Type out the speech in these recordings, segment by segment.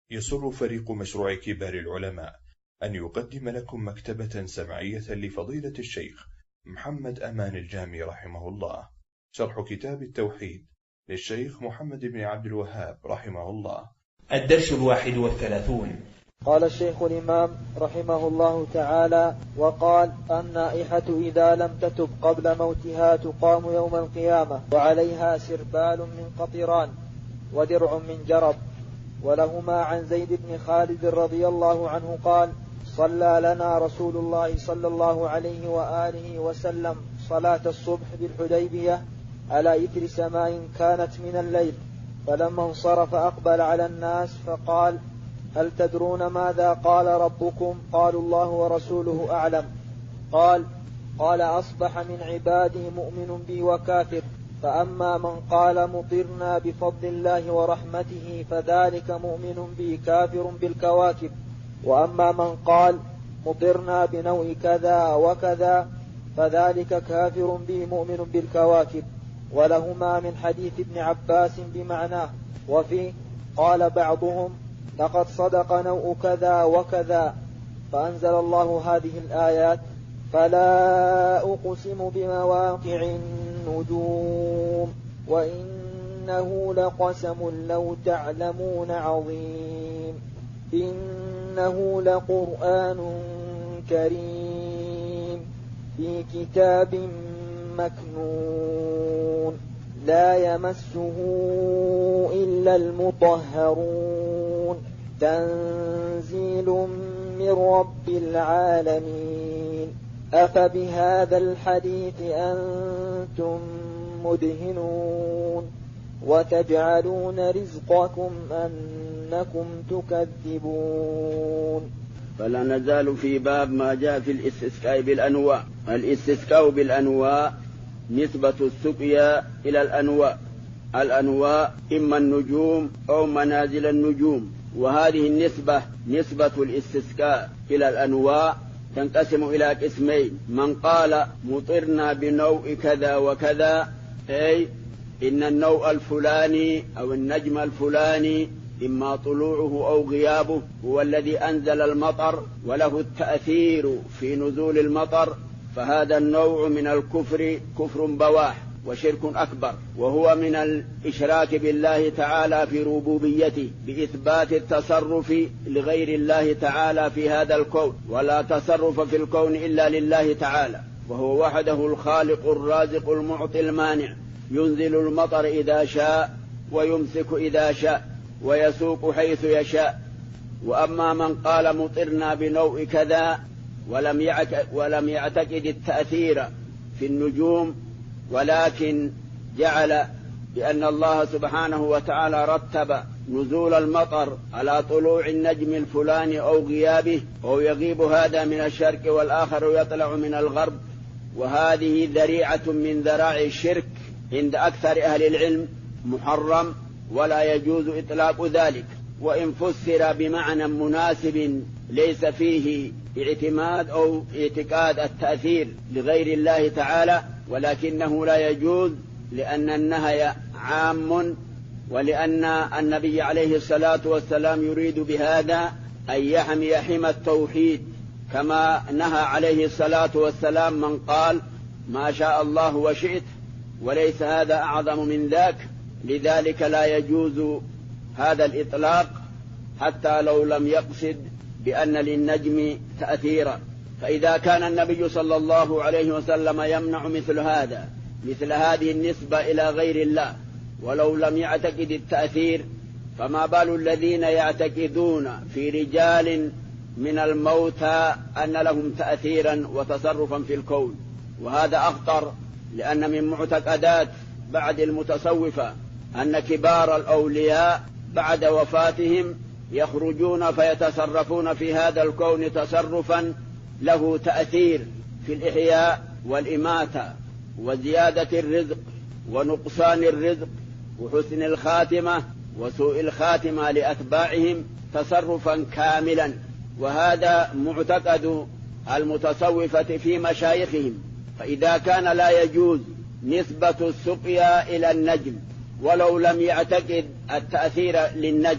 يسر فريق مشروع كبار العلماء أن يقدم لكم مكتبة سمعية لفضيلة الشيخ محمد أمان الجامي رحمه الله، شرح كتاب التوحيد للشيخ محمد بن عبد الوهاب رحمه الله. الدرس 31. قال الشيخ الإمام رحمه الله تعالى: وقال: النائحة إذا لم تتب قبل موتها تقام يوم القيامة، وعليها سربال من قطران ودرع من جرب. ولهما عن زيد بن خالد رضي الله عنه قال: صلى لنا رسول الله صلى الله عليه وآله وسلم صلاة الصبح بالحديبية على إثر سماء كانت من الليل، فلما انصرف أقبل على الناس فقال: هل تدرون ماذا قال ربكم؟ قالوا: الله ورسوله أعلم. قال: أصبح من عبادي مؤمن بي وكافر، فأما من قال مطرنا بفضل الله ورحمته فذلك مؤمن بي كافر بالكواكب، وأما من قال مطرنا بنوع كذا وكذا فذلك كافر بي مؤمن بالكواكب. ولهما من حديث ابن عباس بمعناه. وفيه قال بعضهم: لقد صدق نوع كذا وكذا، فأنزل الله هذه الآيات: فلا أقسم بمواقع النجوم وإنه لقسم لو تعلمون عظيم، إنه لقرآن كريم في كتاب مكنون لا يمسه إلا المطهرون، تنزيل من رب العالمين. أفبهذا الحديث أنتم مدهنون وتجعلون رزقكم أنكم تكذبون. فلا نزال في باب ما جاء في الاستسقاء بالأنواع. الاستسقاء بالأنواع نسبة السقيا إلى الأنواع إما النجوم أو منازل النجوم، وهذه النسبة نسبة الاستسقاء إلى الأنواع تنقسم إلى قسمين: من قال مطرنا بنوع كذا وكذا، أي إن النوع الفلاني أو النجم الفلاني إما طلوعه أو غيابه هو الذي أنزل المطر وله التأثير في نزول المطر، فهذا النوع من الكفر كفر بواح وشرك أكبر، وهو من الإشراك بالله تعالى في ربوبيته بإثبات التصرف لغير الله تعالى في هذا الكون، ولا تصرف في الكون إلا لله تعالى، وهو وحده الخالق الرازق المعطي المانع، ينزل المطر إذا شاء ويمسك إذا شاء ويسوق حيث يشاء. وأما من قال مطرنا بنوع كذا ولم يعتقد التأثير في النجوم، ولكن جعل بأن الله سبحانه وتعالى رتب نزول المطر على طلوع النجم الفلاني أو غيابه، أو يغيب هذا من الشرق والآخر يطلع من الغرب، وهذه ذريعة من ذراعي الشرك عند أكثر أهل العلم، محرم ولا يجوز إطلاق ذلك، وإن فسر بمعنى مناسب ليس فيه اعتماد أو اعتقاد التأثير لغير الله تعالى، ولكنه لا يجوز لأن النهي عام، ولأن النبي عليه الصلاة والسلام يريد بهذا أن يحمي حمى التوحيد، كما نهى عليه الصلاة والسلام من قال ما شاء الله وشئت، وليس هذا أعظم من ذاك. لذلك لا يجوز هذا الإطلاق حتى لو لم يقصد بأن للنجم تأثيرا. فإذا كان النبي صلى الله عليه وسلم يمنع مثل هذه النسبة إلى غير الله ولو لم يعتقد التأثير، فما بال الذين يعتقدون في رجال من الموتى أن لهم تأثيرا وتصرفا في الكون؟ وهذا أخطر، لأن من معتقدات بعد المتصوفة أن كبار الأولياء بعد وفاتهم يخرجون فيتصرفون في هذا الكون تصرفا له تأثير في الإحياء والإماتة وزيادة الرزق ونقصان الرزق وحسن الخاتمة وسوء الخاتمة لأتباعهم تصرفا كاملا. وهذا معتقد المتصوفة في مشايخهم. فإذا كان لا يجوز نسبة السقيا إلى النجم ولو لم يعتقد التأثير للنجم،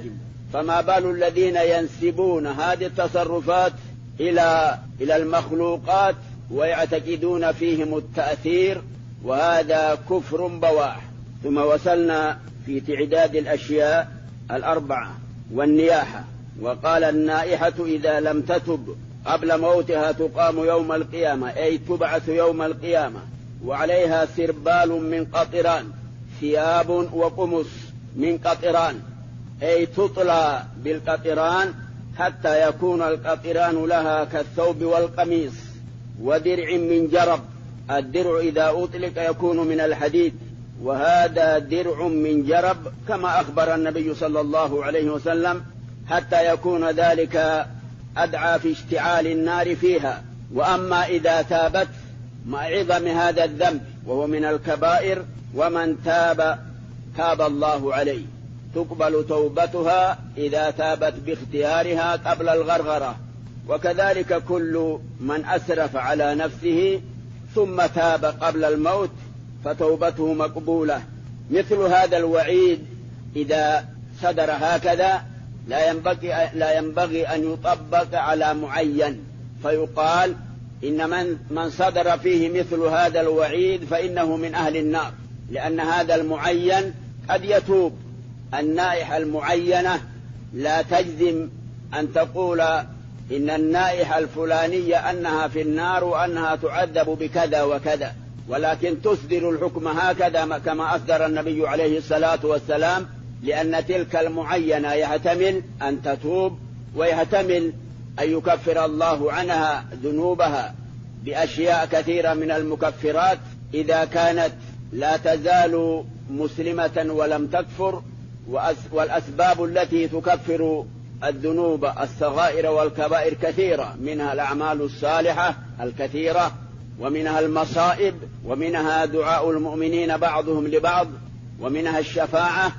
فما بال الذين ينسبون هذه التصرفات إلى المخلوقات ويعتقدون فيهم التأثير، وهذا كفر بواح. ثم وصلنا في تعداد الأشياء 4 والنياحة، وقال النائحة إذا لم تتب قبل موتها تقام يوم القيامة، أي تبعث يوم القيامة، وعليها سربال من قطران، ثياب وقمص من قطران، أي تطلى بالقطران حتى يكون القطران لها كالثوب والقميص، ودرع من جرب. الدرع إذا أطلق يكون من الحديد، وهذا درع من جرب كما أخبر النبي صلى الله عليه وسلم، حتى يكون ذلك أدعى في اشتعال النار فيها. وأما إذا تابت مع عظم هذا الذنب وهو من الكبائر، ومن تاب الله عليه، تقبل توبتها إذا تابت باختيارها قبل الغرغرة. وكذلك كل من أسرف على نفسه ثم تاب قبل الموت فتوبته مقبولة. مثل هذا الوعيد إذا صدر هكذا لا ينبغي أن يطبق على معين، فيقال إن من صدر فيه مثل هذا الوعيد فإنه من أهل النار، لأن هذا المعين قد يتوب. النائحة المعينة لا تجزم أن تقول إن النائحة الفلانية أنها في النار وأنها تعذب بكذا وكذا، ولكن تصدر الحكم هكذا كما أصدر النبي عليه الصلاة والسلام، لأن تلك المعينة يحتمل أن تتوب، ويحتمل أن يكفر الله عنها ذنوبها بأشياء كثيرة من المكفرات إذا كانت لا تزال مسلمة ولم تكفر. والأسباب التي تكفر الذنوب الصغائر والكبائر كثيرة، منها الأعمال الصالحة الكثيرة، ومنها المصائب، ومنها دعاء المؤمنين بعضهم لبعض، ومنها الشفاعة.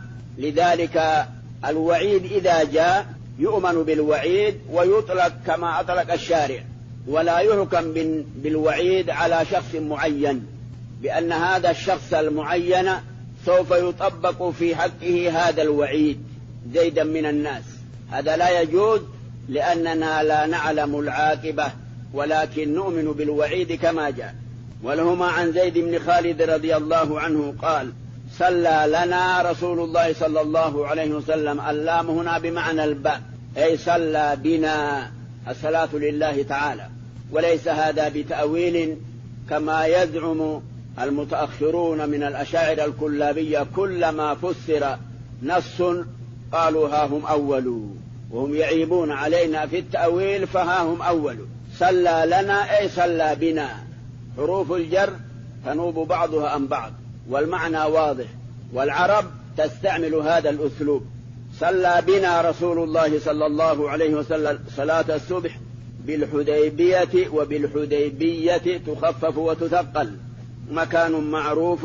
لذلك الوعيد إذا جاء يؤمن بالوعيد ويطلق كما أطلق الشارع، ولا يحكم بالوعيد على شخص معين بأن هذا الشخص المعين سوف يطبق في حقه هذا الوعيد زيدا من الناس. هذا لا يجوز، لأننا لا نعلم العاقبة، ولكن نؤمن بالوعيد كما جاء. ولهما عن زيد بن خالد رضي الله عنه قال: صلى لنا رسول الله صلى الله عليه وسلم. اللام هنا بمعنى الباء، أي صلى بنا، الصلاة لله تعالى، وليس هذا بتأويل كما يزعم المتأخرون من الأشاعرة الكلابية. كلما فسر نص قالوا ها هم أولوا، وهم يعيبون علينا في التأويل فها هم أولوا. صلى لنا أي صلى بنا، حروف الجر تنوب بعضها عن بعض، والمعنى واضح، والعرب تستعمل هذا الأسلوب. صلى بنا رسول الله صلى الله عليه وسلم صلاة الصبح بالحديبية، وبالحديبية تخفف وتثقل، مكان معروف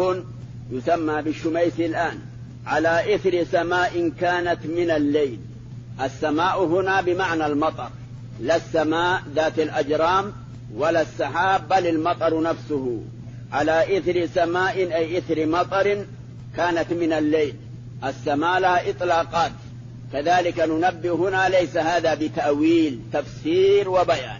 يسمى بالشميس الآن، على إثر سماء كانت من الليل. السماء هنا بمعنى المطر، لا السماء ذات الأجرام ولا السحاب، بل المطر نفسه. على إثر سماء أي إثر مطر كانت من الليل. السماء لها إطلاقات، كذلك ننبه هنا ليس هذا بتأويل، تفسير وبيان.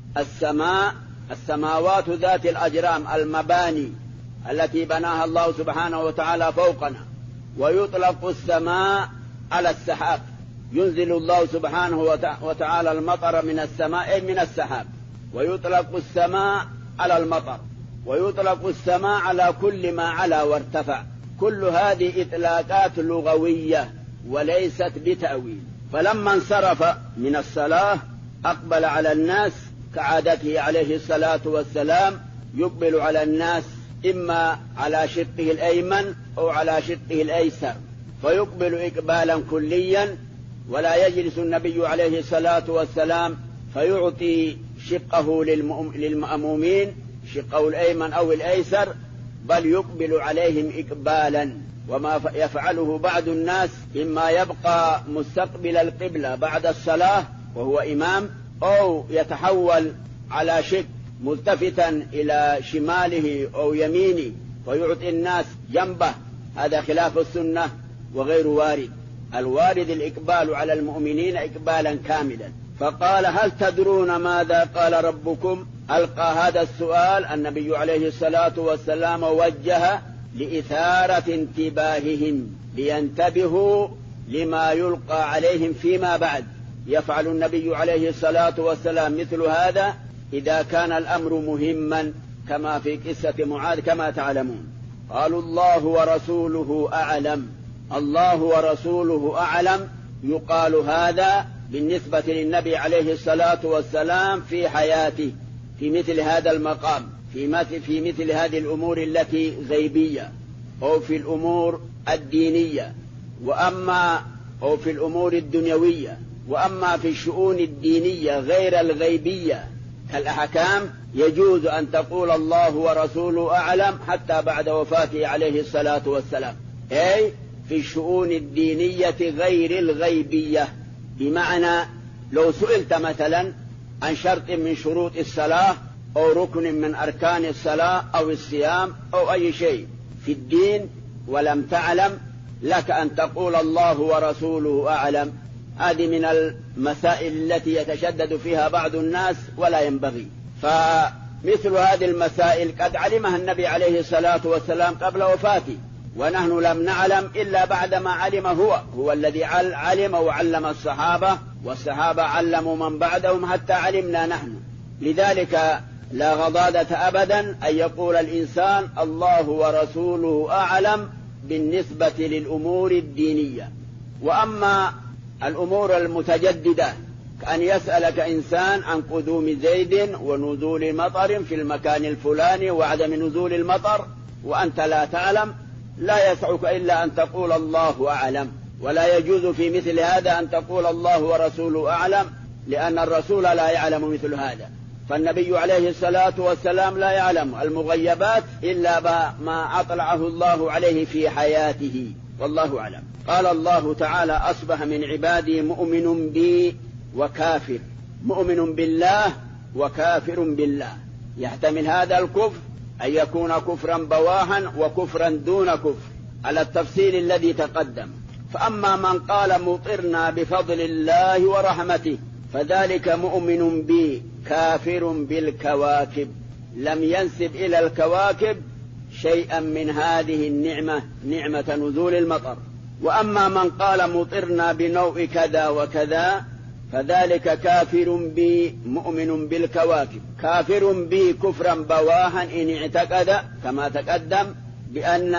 السماوات ذات الأجرام، المباني التي بناها الله سبحانه وتعالى فوقنا. ويطلق السماء على السحاب، ينزل الله سبحانه وتعالى المطر من السماء من السحاب. ويطلق السماء على المطر، ويطلق السماء على كل ما علا وارتفع. كل هذه إطلاقات لغوية وليست بتأويل. فلما انصرف من الصلاة أقبل على الناس كعادته عليه الصلاة والسلام، يقبل على الناس إما على شقه الأيمن أو على شقه الأيسر، فيقبل إقبالا كليا، ولا يجلس النبي عليه الصلاة والسلام فيعطي شقه للمأمومين، شقه الأيمن أو الأيسر، بل يقبل عليهم إقبالا. وما يفعله بعض الناس إما يبقى مستقبل القبلة بعد الصلاة وهو إمام، أو يتحول على شق ملتفتا إلى شماله أو يمينه ويعطي الناس جنبه. هذا خلاف السنة وغير وارد. الوارد الإقبال على المؤمنين إقبالا كاملا. فقال هل تدرون ماذا قال ربكم؟ ألقى هذا السؤال النبي عليه الصلاة والسلام وجه لإثارة انتباههم لينتبهوا لما يلقى عليهم فيما بعد. يفعل النبي عليه الصلاة والسلام مثل هذا إذا كان الأمر مهما، كما في قصة معاذ كما تعلمون. قالوا الله ورسوله أعلم، الله ورسوله أعلم. يقال هذا بالنسبة للنبي عليه الصلاة والسلام في حياته في مثل هذا المقام، في مثل هذه الأمور التي غيبية أو في الأمور الدينية، أو في الأمور الدنيوية. وأما في الشؤون الدينية غير الغيبية كالأحكام يجوز أن تقول الله ورسوله أعلم حتى بعد وفاته عليه الصلاة والسلام، أي في الشؤون الدينية غير الغيبية. بمعنى لو سئلت مثلا عن شرط من شروط الصلاة أو ركن من أركان الصلاة أو الصيام أو أي شيء في الدين ولم تعلم، لك أن تقول الله ورسوله أعلم. هذه من المسائل التي يتشدد فيها بعض الناس ولا ينبغي. فمثل هذه المسائل قد علمها النبي عليه الصلاة والسلام قبل وفاته، ونحن لم نعلم إلا بعدما علم هو الذي علم وعلم الصحابة، والصحابة علموا من بعدهم حتى علمنا نحن. لذلك لا غضاضة أبدا أن يقول الإنسان الله ورسوله أعلم بالنسبة للأمور الدينية. وأما الأمور المتجددة كأن يسألك إنسان عن قدوم زيد ونزول مطر في المكان الفلاني وعدم نزول المطر وأنت لا تعلم، لا يسعك إلا أن تقول الله أعلم. ولا يجوز في مثل هذا أن تقول الله ورسوله أعلم، لأن الرسول لا يعلم مثل هذا. فالنبي عليه الصلاة والسلام لا يعلم المغيبات إلا ما أطلعه الله عليه في حياته، والله أعلم. قال الله تعالى أصبح من عبادي مؤمن بي وكافر، مؤمن بالله وكافر بالله. يحتمل هذا الكفر أن يكون كفرا بواها وكفرا دون كفر على التفصيل الذي تقدم. فأما من قال مطرنا بفضل الله ورحمته فذلك مؤمن بي كافر بالكواكب، لم ينسب إلى الكواكب شيئا من هذه النعمة، نعمة نزول المطر. وأما من قال مطرنا بنوع كذا وكذا فذلك كافر بي مؤمن بالكواكب. كافر بي كفرا بواها إن اعتقد كما تقدم بأن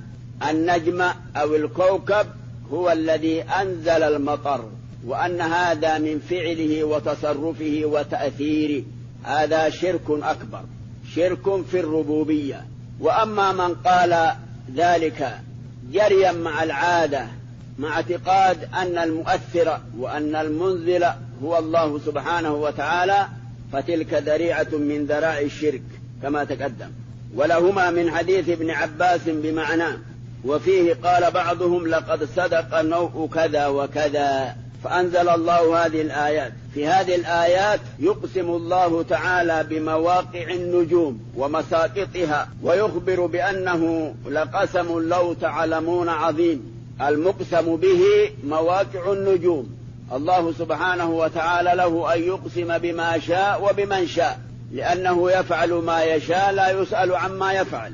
النجم أو الكوكب هو الذي أنزل المطر، وأن هذا من فعله وتصرفه وتأثيره، هذا شرك أكبر، شرك في الربوبية. وأما من قال ذلك جريا مع العادة مع اعتقاد أن المؤثر وأن المنزل هو الله سبحانه وتعالى فتلك ذريعة من ذرائع الشرك كما تقدم. ولهما من حديث ابن عباس بمعناه، وفيه قال بعضهم لقد صدق نوء كذا وكذا، فأنزل الله هذه الآيات. في هذه الآيات يقسم الله تعالى بمواقع النجوم ومساقطها، ويخبر بأنه لقسم لو تعلمون عظيم. المقسم به مواقع النجوم، الله سبحانه وتعالى له أن يقسم بما شاء وبمن شاء، لأنه يفعل ما يشاء لا يسأل عما يفعل.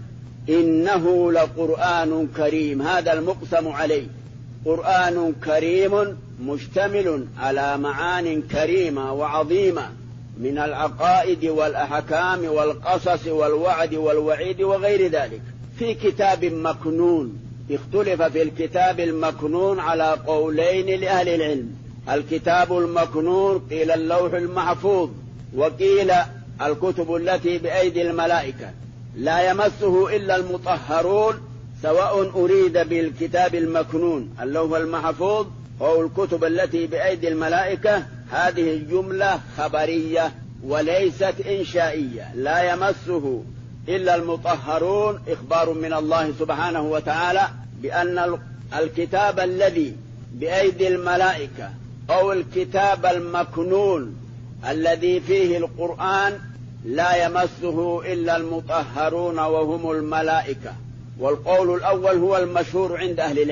إنه لقرآن كريم، هذا المقسم عليه، قرآن كريم مشتمل على معان كريمة وعظيمة من العقائد والأحكام والقصص والوعد والوعيد وغير ذلك، في كتاب مكنون. اختلف في الكتاب المكنون على قولين لأهل العلم. الكتاب المكنون قيل اللوح المحفوظ، وقيل الكتب التي بأيدي الملائكة لا يمسه إلا المطهرون، سواء أريد بالكتاب المكنون اللوح المحفوظ أو الكتب التي بأيدي الملائكة. هذه الجملة خبرية وليست إنشائية، لا يمسه إلا المطهرون، إخبار من الله سبحانه وتعالى بأن الكتاب الذي بأيدي الملائكة أو الكتاب المكنون الذي فيه القرآن لا يمسه إلا المطهرون وهم الملائكة. والقول الأول هو المشهور عند أهل العلم،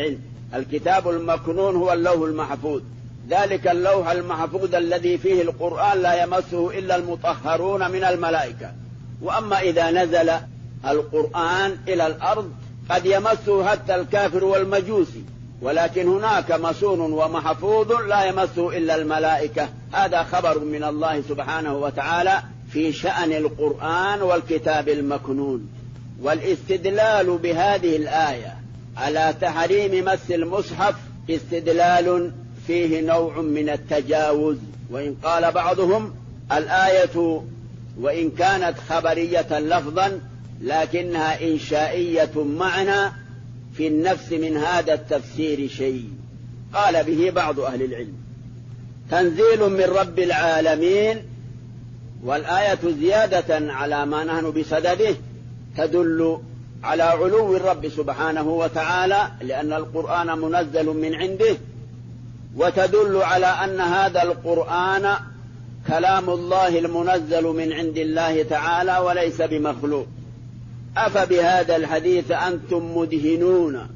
الكتاب المكنون هو اللوح المحفوظ، ذلك اللوح المحفوظ الذي فيه القرآن لا يمسه إلا المطهرون من الملائكة. وأما إذا نزل القرآن إلى الأرض قد يمسه حتى الكافر والمجوسي، ولكن هناك مسون ومحفوظ لا يمسه إلا الملائكة. هذا خبر من الله سبحانه وتعالى في شأن القرآن والكتاب المكنون. والاستدلال بهذه الآية على تحريم مس المصحف استدلال فيه نوع من التجاوز، وإن قال بعضهم الآية وإن كانت خبرية لفظا لكنها إنشائية معنى، في النفس من هذا التفسير شيء. قال به بعض أهل العلم تنزيل من رب العالمين، والآية زيادة على ما نحن بصدده تدل على علو الرب سبحانه وتعالى، لأن القرآن منزل من عنده، وتدل على أن هذا القرآن كلام الله المنزل من عند الله تعالى وليس بمخلوق. أفبهذا الحديث أنتم مدهنون.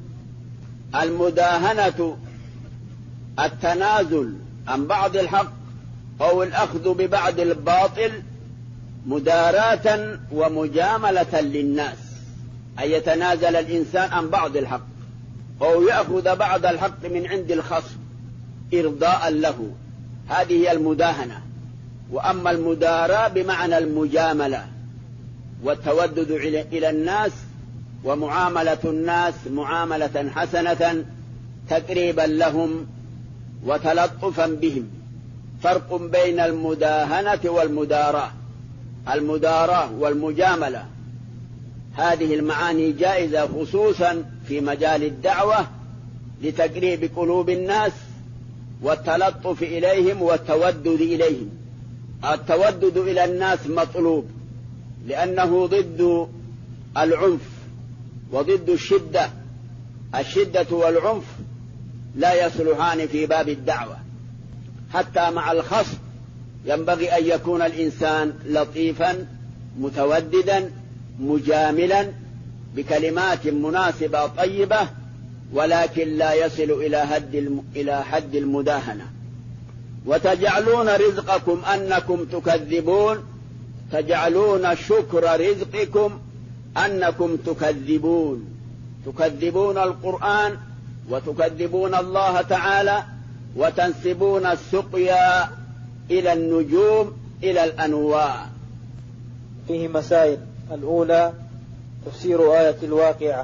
المداهنة التنازل عن بعض الحق أو الأخذ ببعض الباطل مداراة ومجاملة للناس، أن يتنازل الإنسان عن بعض الحق أو يأخذ بعض الحق من عند الخصم إرضاء له، هذه هي المداهنة. وأما المداراة بمعنى المجاملة والتودد إلى الناس ومعاملة الناس معاملة حسنة تقريبا لهم وتلطفا بهم. فرق بين المداهنة والمداراة. المداراة والمجاملة هذه المعاني جائزة خصوصا في مجال الدعوة لتقريب قلوب الناس والتلطف إليهم والتودد إليهم. التودد إلى الناس مطلوب لأنه ضد العنف وضد الشدة. الشدة والعنف لا يصلحان في باب الدعوة. حتى مع الخصم ينبغي أن يكون الإنسان لطيفا متوددا مجاملا بكلمات مناسبة طيبة، ولكن لا يصل إلى حد المداهنة. وتجعلون رزقكم أنكم تكذبون، تجعلون شكر رزقكم أنكم تكذبون القرآن وتكذبون الله تعالى وتنسبون السقيا إلى النجوم إلى الأنواع. فيه مسائل: الأولى تفسير آية الواقعة.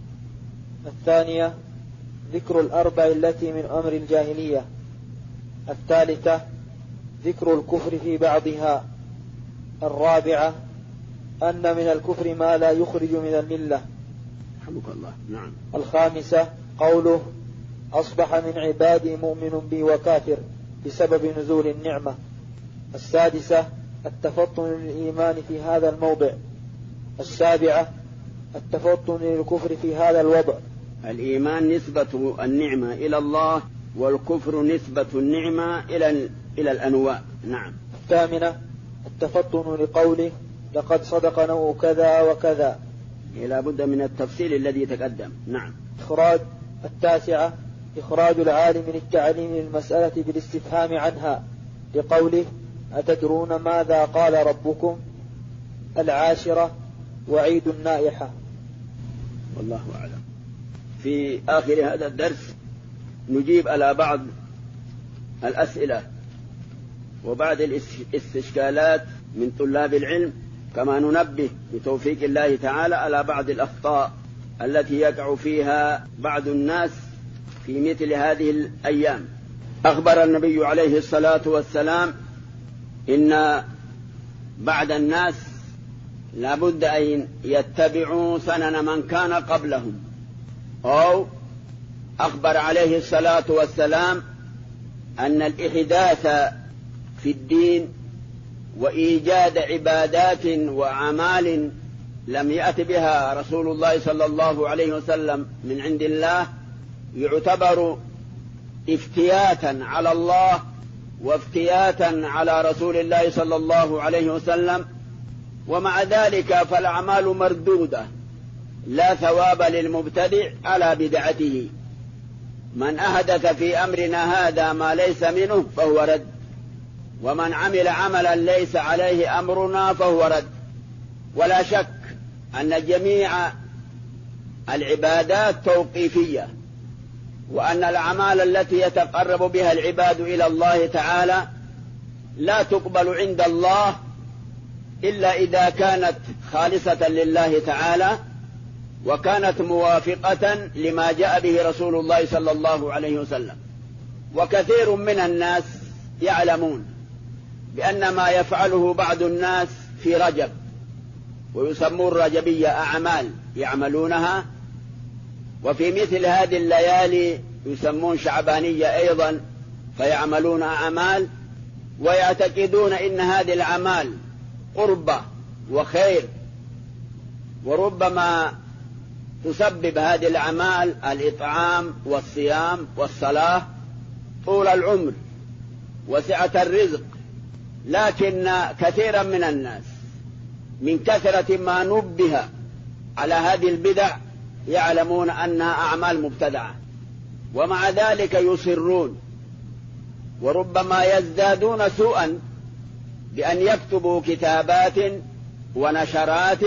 الثانية ذكر الأربع التي من أمر الجاهلية. الثالثة ذكر الكفر في بعضها. الرابعة أن من الكفر ما لا يخرج من الملة. رحمك الله. نعم. الخامسة قوله أصبح من عبادي مؤمن بي وكافر بسبب نزول النعمة. السادسة التفطن للإيمان في هذا الموضع. السابعة التفطن للكفر في هذا الوضع. الإيمان نسبة النعمة إلى الله، والكفر نسبة النعمة إلى الأنواع. نعم. الثامنة التفطن لقوله لقد صدق نوع كذا وكذا. لا بد من التفصيل الذي تقدم. نعم. التاسعة إخراج العالم للتعليم للمسألة بالاستفهام عنها لقوله أتدرون ماذا قال ربكم. العاشرة وعيد النائحة. والله أعلم. في آخر هذا الدرس نجيب على بعض الأسئلة وبعض الاستشكالات من طلاب العلم، كما ننبه بتوفيق الله تعالى على بعض الأخطاء التي يقع فيها بعض الناس في مثل هذه الأيام. أخبر النبي عليه الصلاة والسلام إن بعض الناس لابد أن يتبعوا سنن من كان قبلهم، أو أخبر عليه الصلاة والسلام أن الإحداث في الدين وإيجاد عبادات وأعمال لم يأت بها رسول الله صلى الله عليه وسلم من عند الله يعتبر افتياتا على الله وافتياتا على رسول الله صلى الله عليه وسلم. ومع ذلك فالأعمال مردودة، لا ثواب للمبتدع على بدعته. من أحدث في أمرنا هذا ما ليس منه فهو رد، ومن عمل عملا ليس عليه أمرنا فهو رد. ولا شك أن جميع العبادات توقيفية، وأن الأعمال التي يتقرب بها العباد إلى الله تعالى لا تقبل عند الله إلا إذا كانت خالصة لله تعالى، وكانت موافقة لما جاء به رسول الله صلى الله عليه وسلم. وكثير من الناس يعلمون بأن ما يفعله بعض الناس في رجب، ويسمون الرجبية أعمال يعملونها، وفي مثل هذه الليالي يسمون شعبانية أيضا فيعملون أعمال، ويعتقدون إن هذه الأعمال قربة وخير، وربما تسبب هذه الأعمال الإطعام والصيام والصلاة طول العمر وسعة الرزق. لكن كثيرا من الناس من كثرة ما نبه على هذه البدع يعلمون أنها أعمال مبتدعة، ومع ذلك يصرون، وربما يزدادون سوءا بأن يكتبوا كتابات ونشرات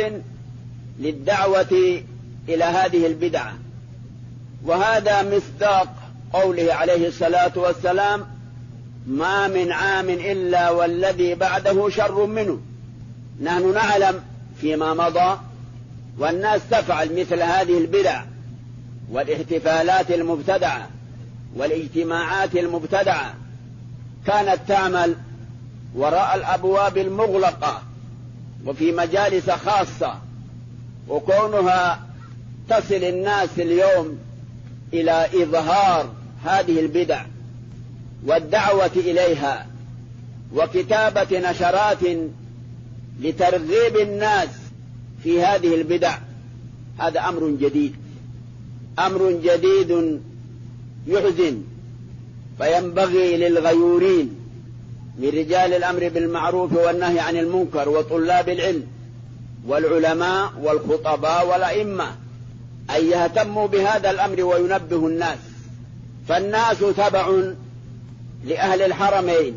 للدعوة إلى هذه البدعة. وهذا مصداق قوله عليه الصلاة والسلام: ما من عام إلا والذي بعده شر منه. نحن نعلم فيما مضى والناس تفعل مثل هذه البدع والاحتفالات المبتدعة والاجتماعات المبتدعة، كانت تعمل وراء الأبواب المغلقة وفي مجالس خاصة، وكونها تصل الناس اليوم إلى إظهار هذه البدع والدعوة إليها وكتابة نشرات لترغيب الناس في هذه البدع، هذا أمر جديد، أمر جديد يحزن. فينبغي للغيورين من رجال الأمر بالمعروف والنهي عن المنكر وطلاب العلم والعلماء والخطباء والأئمة أن يهتموا بهذا الأمر وينبهوا الناس. فالناس تبع لأهل الحرمين،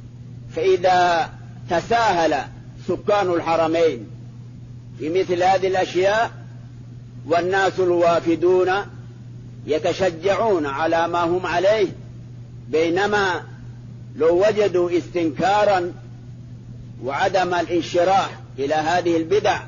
فإذا تساهل سكان الحرمين في مثل هذه الأشياء والناس الوافدون يتشجعون على ما هم عليه، بينما لو وجدوا استنكارا وعدم الانشراح إلى هذه البدع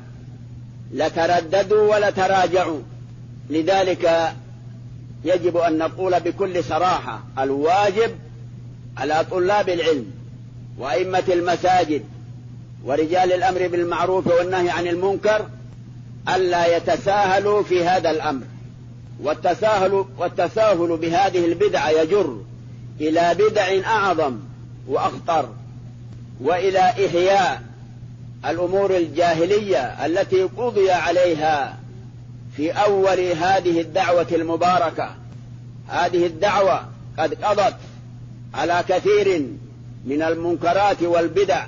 لترددوا ولتراجعوا. لذلك يجب أن نقول بكل صراحة: الواجب على طلاب العلم وأئمة المساجد ورجال الأمر بالمعروف والنهي عن المنكر ألا يتساهلوا في هذا الأمر. والتساهل بهذه البدع يجر إلى بدع أعظم وأخطر، وإلى إحياء الأمور الجاهلية التي قضي عليها في أول هذه الدعوة المباركة. هذه الدعوة قد قضت على كثير من المنكرات والبدع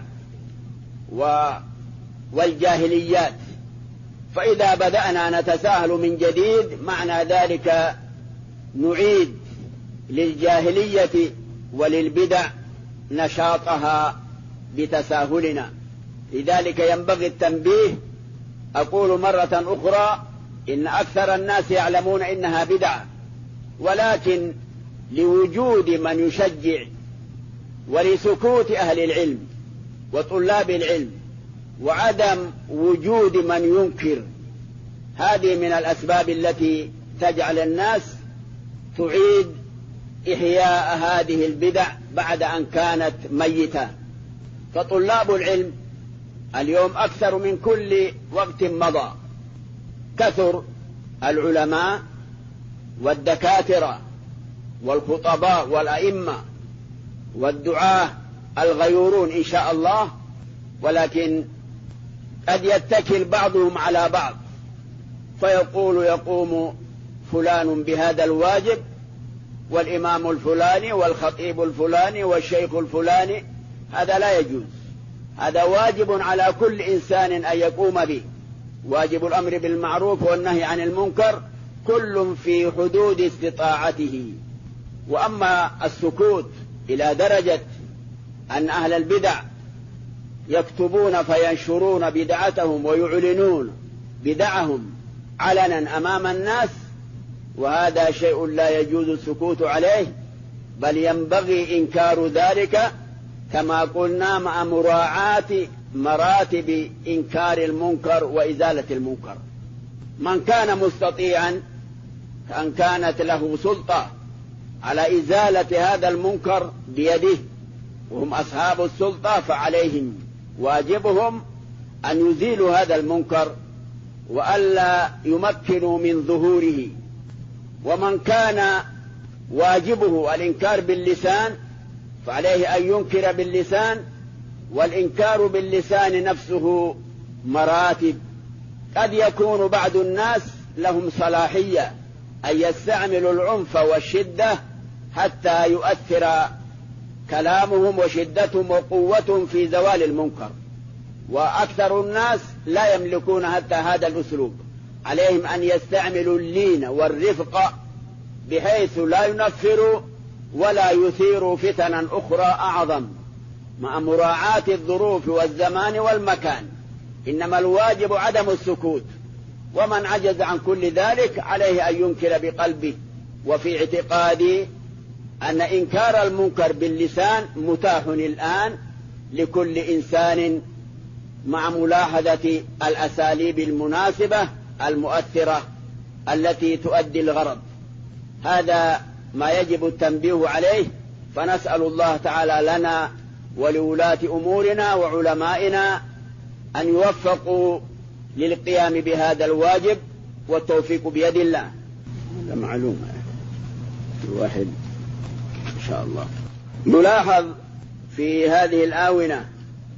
والجاهليات، فإذا بدأنا نتساهل من جديد معنى ذلك نعيد للجاهلية وللبدع نشاطها بتساهلنا. لذلك ينبغي التنبيه. أقول مرة أخرى إن أكثر الناس يعلمون إنها بدعة، ولكن لوجود من يشجع ولسكوت أهل العلم وطلاب العلم وعدم وجود من ينكر، هذه من الأسباب التي تجعل الناس تعيد إحياء هذه البدع بعد أن كانت ميتة. فطلاب العلم اليوم أكثر من كل وقت مضى، كثر العلماء والدكاترة والخطباء والأئمة والدعاة الغيورون إن شاء الله، ولكن قد يتكل بعضهم على بعض فيقول يقوم فلان بهذا الواجب والإمام الفلاني والخطيب الفلاني والشيخ الفلاني، هذا لا يجوز. هذا واجب على كل إنسان أن يقوم به، واجب الأمر بالمعروف والنهي عن المنكر، كل في حدود استطاعته وأما السكوت إلى درجة أن أهل البدع يكتبون فينشرون بدعتهم ويعلنون بدعهم علنا أمام الناس، وهذا شيء لا يجوز السكوت عليه، بل ينبغي إنكار ذلك كما قلنا مع مراعاة مراتب إنكار المنكر وإزالة المنكر. من كان مستطيعا أن كانت له سلطة على إزالة هذا المنكر بيده وهم أصحاب السلطة، فعليهم واجبهم أن يزيلوا هذا المنكر وألا يمكنوا من ظهوره. ومن كان واجبه الإنكار باللسان فعليه أن ينكر باللسان، والإنكار باللسان نفسه مراتب. قد يكون بعض الناس لهم صلاحية أن يستعملوا العنف والشدة حتى يؤثر كلامهم وشدتهم وقوتهم في زوال المنكر، وأكثر الناس لا يملكون حتى هذا الأسلوب. عليهم أن يستعملوا اللين والرفق بحيث لا ينفروا ولا يثيروا فتنا أخرى أعظم، مع مراعاة الظروف والزمان والمكان. إنما الواجب عدم السكوت، ومن عجز عن كل ذلك عليه أن ينكر بقلبه. وفي اعتقادي أن إنكار المنكر باللسان متاح الآن لكل إنسان مع ملاحظة الأساليب المناسبة المؤثرة التي تؤدي الغرض. هذا ما يجب التنبيه عليه، فنسأل الله تعالى لنا ولولاة أمورنا وعلمائنا أن يوفقوا للقيام بهذا الواجب، والتوفيق بيد الله. هذا معلومة الواحد إن شاء الله. نلاحظ في هذه الآونة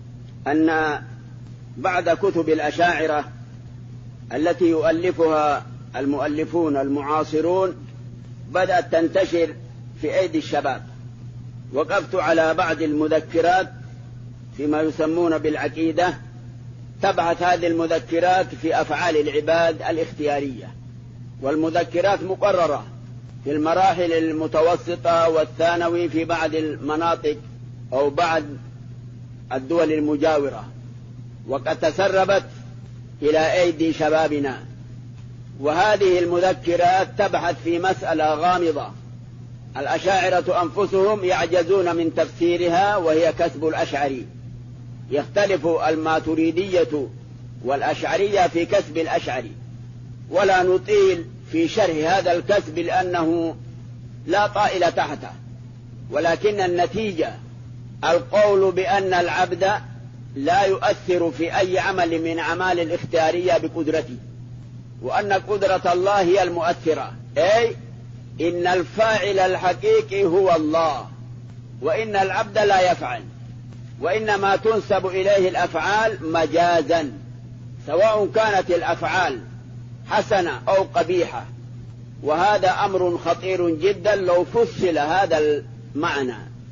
أن بعد كتب الأشاعرة التي يؤلفها المؤلفون المعاصرون بدأت تنتشر في أيدي الشباب. وقفت على بعض المذكرات فيما يسمون بالعقيدة، تبحث هذه المذكرات في أفعال العباد الاختيارية، والمذكرات مقررة في المراحل المتوسطة والثانوي في بعض المناطق أو بعض الدول المجاورة، وقد تسربت إلى أيدي شبابنا. وهذه المذكرات تبحث في مسألة غامضة الأشاعرة أنفسهم يعجزون من تفسيرها، وهي كسب الأشعري. يختلف الماتريدية والأشعرية في كسب الأشعري، ولا نطيل في شرح هذا الكسب لأنه لا طائل تحته، ولكن النتيجة القول بأن العبد لا يؤثر في أي عمل من أعمال الاختيارية بقدرته، وأن قدرة الله هي المؤثرة، أي إن الفاعل الحقيقي هو الله، وإن العبد لا يفعل، وإنما تنسب إليه الأفعال مجازا، سواء كانت الأفعال حسنة أو قبيحة. وهذا أمر خطير جدا، لو فصل هذا المعنى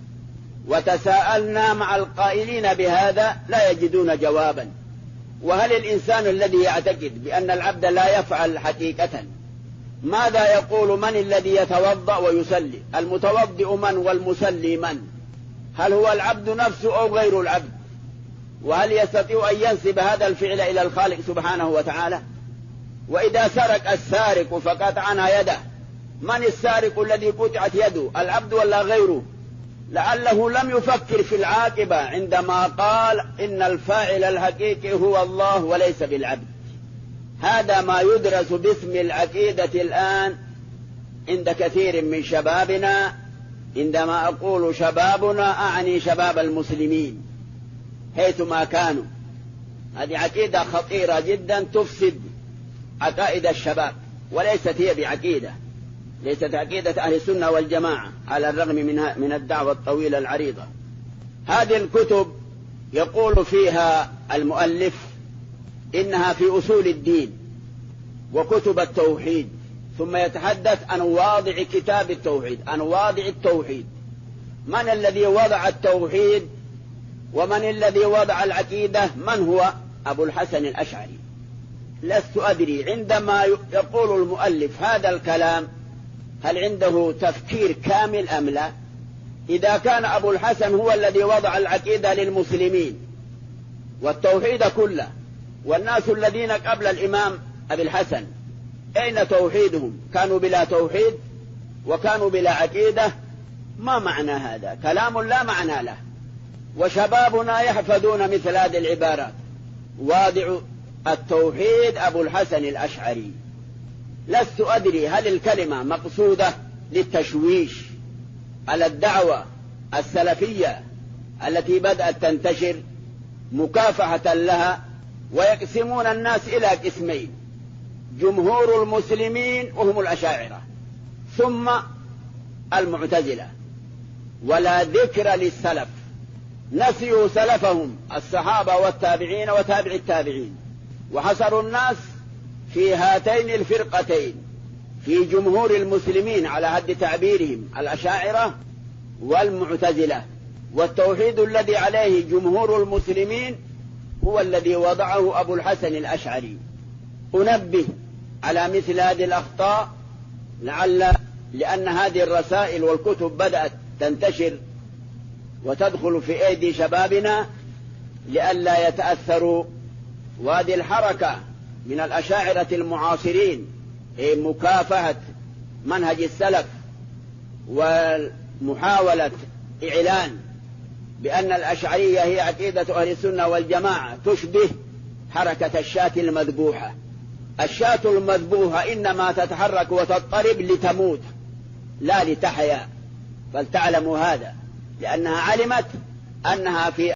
وتساءلنا مع القائلين بهذا لا يجدون جوابا. وهل الإنسان الذي يعتقد بأن العبد لا يفعل حقيقة ماذا يقول؟ من الذي يتوضأ ويصلي؟ المتوضئ من والمصلي من؟ هل هو العبد نفسه أو غير العبد؟ وهل يستطيع أن ينسب هذا الفعل إلى الخالق سبحانه وتعالى؟ وإذا سرق السارق فقطعنا يده، من السارق الذي قطعت يده؟ العبد ولا غيره؟ لعله لم يفكر في العاقبة عندما قال إن الفاعل الحقيقي هو الله وليس بالعبد. هذا ما يدرس باسم العقيدة الآن عند كثير من شبابنا. عندما أقول شبابنا أعني شباب المسلمين حيثما كانوا. هذه عقيدة خطيرة جدا تفسد عقائد الشباب، وليست هي بعقيدة، ليست عقيدة أهل السنة والجماعة على الرغم من الدعوة الطويلة العريضة. هذه الكتب يقول فيها المؤلف إنها في أصول الدين وكتب التوحيد، ثم يتحدث عن واضع كتاب التوحيد، عن واضع التوحيد. من الذي وضع التوحيد ومن الذي وضع العقيدة؟ من هو؟ أبو الحسن الأشعري. لست أدري عندما يقول المؤلف هذا الكلام هل عنده تفكير كامل أم لا؟ إذا كان أبو الحسن هو الذي وضع العقيدة للمسلمين والتوحيد كله، والناس الذين قبل الإمام أبي الحسن أين توحيدهم؟ كانوا بلا توحيد وكانوا بلا عقيدة. ما معنى هذا؟ كلام لا معنى له. وشبابنا يحفظون مثل هذه العبارات. واضع التوحيد أبو الحسن الأشعري. لست أدري هل الكلمة مقصودة للتشويش على الدعوة السلفية التي بدأت تنتشر مكافحة لها، ويقسمون الناس إلى قسمين: جمهور المسلمين وهم الأشاعرة، ثم المعتزلة. ولا ذكر للسلف، نسيوا سلفهم الصحابة والتابعين وتابع التابعين، وحصروا الناس في هاتين الفرقتين، في جمهور المسلمين على حد تعبيرهم الأشاعرة والمعتزلة. والتوحيد الذي عليه جمهور المسلمين هو الذي وضعه أبو الحسن الأشعري. أنبه على مثل هذه الأخطاء لأن هذه الرسائل والكتب بدأت تنتشر وتدخل في أيدي شبابنا لئلا يتأثروا. وهذه الحركة من الأشاعرة المعاصرين مكافحة منهج السلف ومحاولة إعلان بأن الأشعرية هي عقيدة أهل السنة والجماعة تشبه حركة الشاة المذبوحة. الشاة المذبوحة إنما تتحرك وتضطرب لتموت لا لتحيا، فلتعلموا هذا، لأنها علمت أنها في